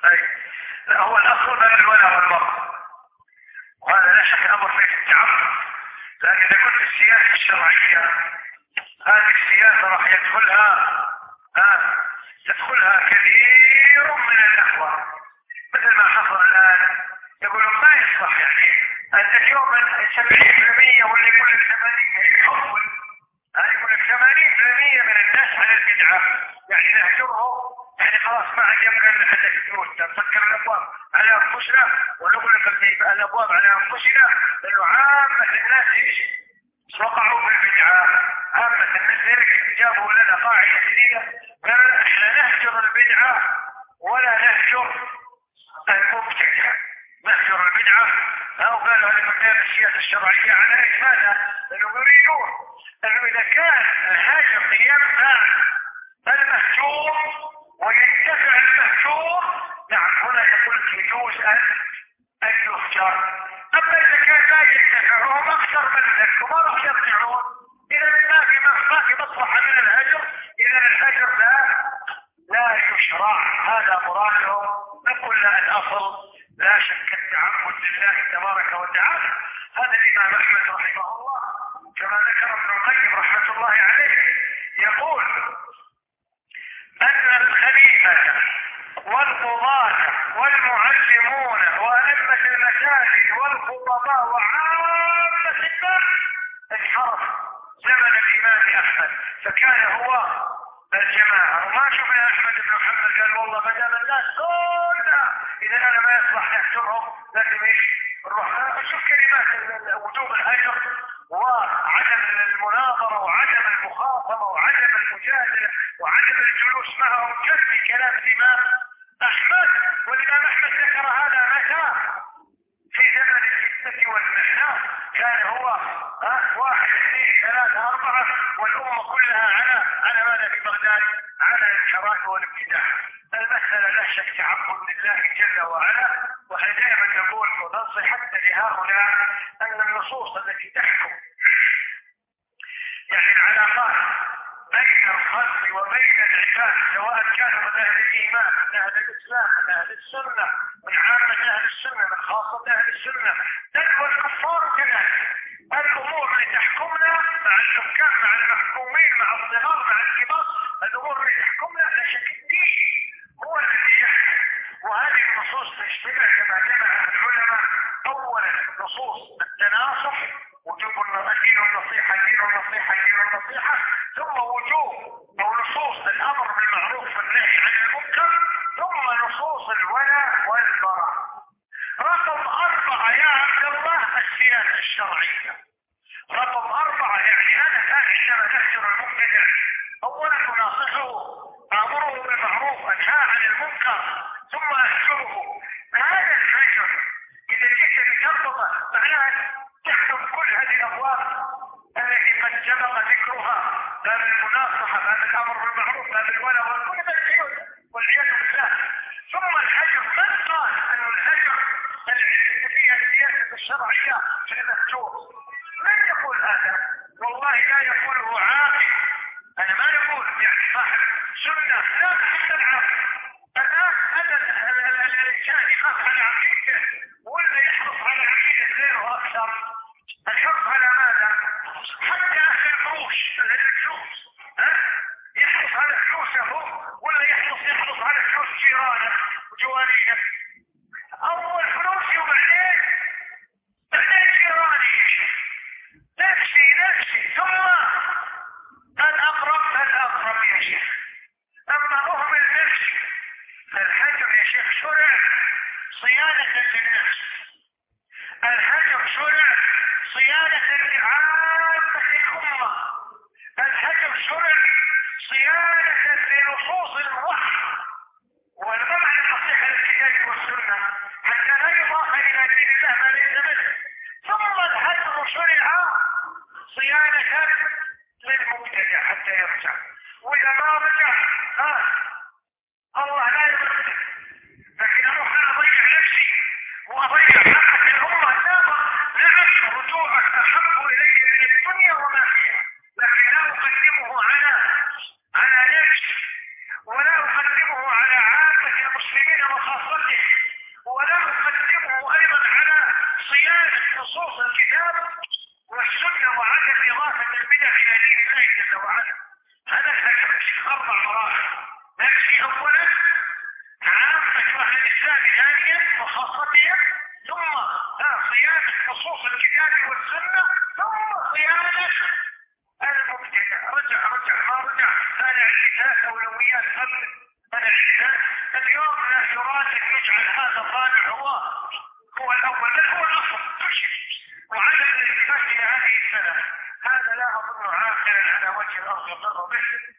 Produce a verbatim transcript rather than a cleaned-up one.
أي لا، هو الأصل بين الولاء والبراء، وهذا لا شك أمر فيه التعبد. لكن إذا كنت السياسة الشرعية هذه السياسة راح يدخلها آه تدخلها كثير من الأخوة، مثل ما حصل الآن. يقولون ما يصلح يعني أن اليوم سبعين بالمئة واللي يقول لك ثمانين يحول، هذا يقول لك ثمانين بالمئة من الناس على البدعة، يعني نهجره، يعني خلاص ما عاد يبقى لنا حتى الفلوس، نفكر الأبواب على أنفسنا ونقول لك الأبواب على أنفسنا، لأنه عامة الناس إيش وقعوا في البدعة. عامة الناس ذلك جابوا لنا قاعدة جديدة، قالوا احنا نهجر البدعة ولا نهجر المبتدع، نهجر البدعة. أو قالوا هذه من باب السياسة الشرعية على إجمالها، لأنه يريدون أنه إذا كان الهاجر يمنع المهجور وينتفع المهجور، نعم هنا يقول يجوز أن أن يهجر. أما إذا كان لا ينتفعهم أكثر من ذلك وما راح يرجعون، إذا ما في ما في مصلحة من الهجر، إذا الهجر لا لا يشرع. هذا مرادهم. نقول لا، الأصل لا شك التعبد لله تبارك وتعالى. هذا الإمام أحمد رحمه الله كما ذكر ابن القيم رحمة الله عليه يقول أن الخليفة والقضاة والمعلمون وأئمة المساجد والخطباء وعامة الناس انحرف زمن الإمام أحمد، فكان هو الجماعة. وما شفنا أحمد بن محمد قال والله ما دام الناس كلها إذا أنا ما يصلح نهجرهم لازم إيش نروح. شوف كلمات وجوب الهجر وعدم المناظرة وعدم المخاصمة وعدم المجادلة وعدم الجلوس معهم، كفي كلام الإمام أحمد. والإمام أحمد ذكر هذا متى؟ في زمن الفتنة والمحنة، كان هو أه واحد اثنين ثلاثة أربعة والأمة كلها على على ماذا في بغداد؟ على الانحراف والابتداع. المسألة لا شك تعبد لله جل وعلا. وإحنا دائما نقول وننصح حتى لهؤلاء أن النصوص التي تحكم يعني العلاقات بين الخلق وبين العباد، سواء كانوا من أهل الإيمان من أهل الإسلام من أهل السنة من عامة أهل السنة من خاصة أهل السنة بل والكفار كذلك، الأمور اللي تحكمنا مع الحكام مع المحكومين مع الصغار مع الكبار، الأمور اللي تحكمنا لا شك الدين هو الذي يحكم. وهذه النصوص تجتمع كما جمع العلماء أولا نصوص التناصح، وجوب الدين والنصيحة دين والنصيحة دين والنصيحة، ثم وجوب أو نصوص الأمر بالمعروف والنهي عن المنكر، ثم نصوص الولاء والبراء. رقم أربعة يا عبد الله السياسة الشرعية. رقم أربعة يعني أنا الآن عندما نهجر المبتدع أولا نناصحه، أمره بالمعروف أنهى عن المنكر، ثم أهجره. هذا الهجر إذا جئت بتربطه معناها تحكم كل هذه الأبواب التي قد سبق ذكرها، باب المناصحة باب الأمر بالمعروف باب الولاء والكل بالعيوب والعياذ بالله. ثم الهجر، من قال أن الهجر فيها السياسة الشرعية في المهجور؟ من يقول هذا؟ والله لا يقوله عاقل. أنا ما نقول يعني صاحب سنة، لا حتى العاقل. الآن هذا الإنسان يخاف على عقيدته ولا يحرص على عقيدة غيره أكثر؟ الحرص على ماذا؟ حتى أخي الفلوس الفلوس يحرص على فلوسه ولا يحرص يحرص على فلوس جيرانه وجواريه؟ أول فلوسي وبعدين بعدين جيراني، نفسي نفسي ثم الأقرب الأقرب يا شيخ. أما أهمل نفسي فالهجر يا شيخ شرع صيانة للنفس، الهجر شرع صيانة لعامة الأمة، الهجر شرع صيانة لنصوص الوحي. وما معنى النصيحة للكتاب والسنة؟ خاصته، ولا أقدمه أيضا على صيانة نصوص الكتاب والسنة وعدم إضافة البدع إلى دين الله جل وعلا. هذا الهدف أربع مراحل. نمشي أولا عامة أهل الإسلام ثانيا وخاصتهم، ثم صيانة نصوص الكتاب والسنة، ثم صيانة المبتدع. رجع رجع ما رجع، هذا عندنا أولويات قبل هذا الشيء. اليوم لا يراد أن يجعل هذا الرابع هو هو الأول، بل هو الأصل كل شيء، وعدم الالتفات إلى هذه السنة. هذا لا أظن عاقلا على وجه الأرض يضر به.